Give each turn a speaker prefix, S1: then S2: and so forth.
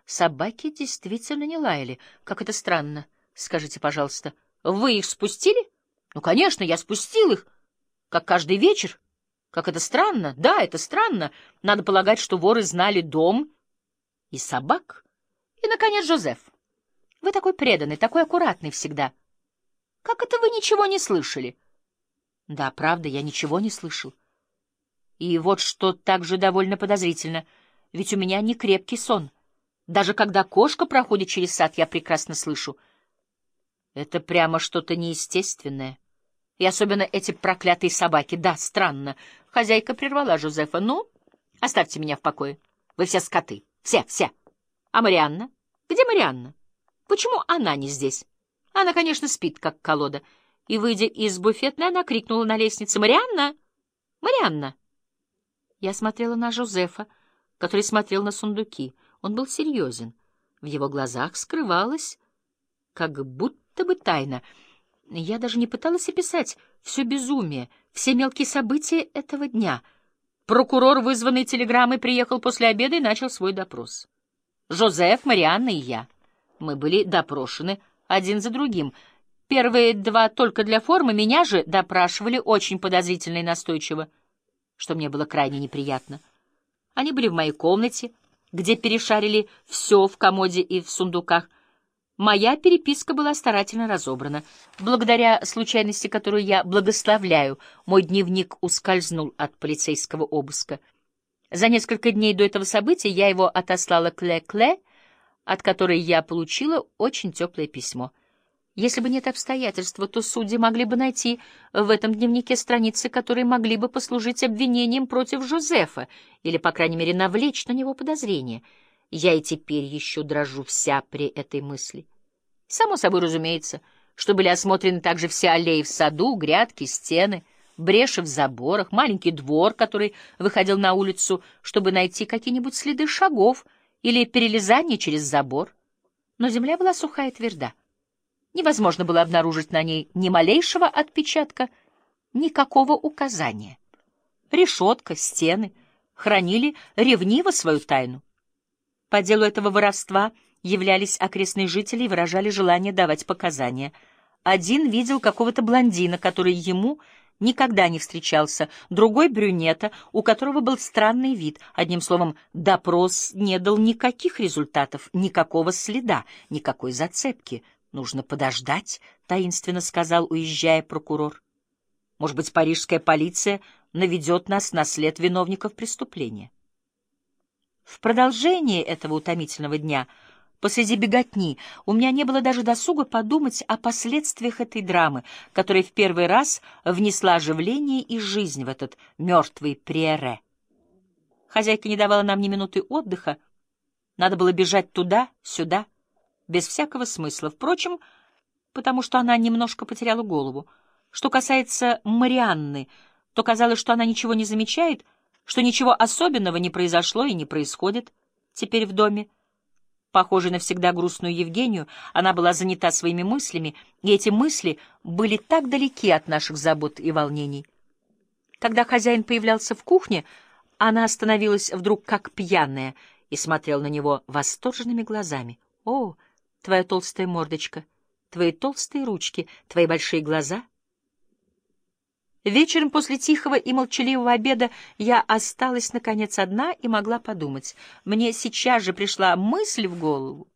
S1: собаки действительно не лаяли. Как это странно. Скажите, пожалуйста, вы их спустили? Ну, конечно, я спустил их, как каждый вечер. Как это странно. Да, это странно. Надо полагать, что воры знали дом и собак. И, наконец, Жозеф. Вы такой преданный, такой аккуратный всегда. Как это вы ничего не слышали? Да, правда, я ничего не слышал. И вот что также довольно подозрительно. Ведь у меня не крепкий сон. Даже когда кошка проходит через сад, я прекрасно слышу. Это прямо что-то неестественное. И особенно эти проклятые собаки. Да, странно. Хозяйка прервала Жозефа. Ну, оставьте меня в покое. Вы все скоты. Все, все. А Марианна? Где Марианна? Почему она не здесь? Она, конечно, спит, как колода. И, выйдя из буфетной, она крикнула на лестнице: «Марианна! Марианна!» Я смотрела на Жозефа, который смотрел на сундуки. Он был серьезен. В его глазах скрывалась как будто бы тайна. Я даже не пыталась описать все безумие, все мелкие события этого дня. Прокурор, вызванный телеграммой, приехал после обеда и начал свой допрос. Жозеф, Марианна и я. Мы были допрошены один за другим. Первые два только для формы, меня же допрашивали очень подозрительно и настойчиво, что мне было крайне неприятно. Они были в моей комнате, где перешарили все в комоде и в сундуках. Моя переписка была старательно разобрана. Благодаря случайности, которую я благословляю, мой дневник ускользнул от полицейского обыска. За несколько дней до этого события я его отослала к Ле-Кле, от которой я получила очень теплое письмо. Если бы нет обстоятельства, то судьи могли бы найти в этом дневнике страницы, которые могли бы послужить обвинением против Жозефа или, по крайней мере, навлечь на него подозрения. Я и теперь еще дрожу вся при этой мысли. Само собой разумеется, что были осмотрены также все аллеи в саду, грядки, стены, бреши в заборах, маленький двор, который выходил на улицу, чтобы найти какие-нибудь следы шагов или перелезание через забор. Но земля была сухая и тверда. Невозможно было обнаружить на ней ни малейшего отпечатка, никакого указания. Решетка, стены хранили ревниво свою тайну. По делу этого воровства являлись окрестные жители и выражали желание давать показания. Один видел какого-то блондина, который ему никогда не встречался, другой — брюнета, у которого был странный вид. Одним словом, допрос не дал никаких результатов, никакого следа, никакой зацепки. «Нужно подождать», — таинственно сказал, уезжая прокурор. «Может быть, парижская полиция наведет нас на след виновников преступления». В продолжение этого утомительного дня, посреди беготни, у меня не было даже досуга подумать о последствиях этой драмы, которая в первый раз внесла оживление и жизнь в этот мертвый Приэре. Хозяйка не давала нам ни минуты отдыха. Надо было бежать туда-сюда, без всякого смысла. Впрочем, потому что она немножко потеряла голову. Что касается Марианны, то казалось, что она ничего не замечает, что ничего особенного не произошло и не происходит теперь в доме. Похожей на всегда грустную Евгению, она была занята своими мыслями, и эти мысли были так далеки от наших забот и волнений. Когда хозяин появлялся в кухне, она становилась вдруг как пьяная и смотрела на него восторженными глазами. «О, твоя толстая мордочка, твои толстые ручки, твои большие глаза». Вечером после тихого и молчаливого обеда я осталась, наконец, одна и могла подумать. Мне сейчас же пришла мысль в голову,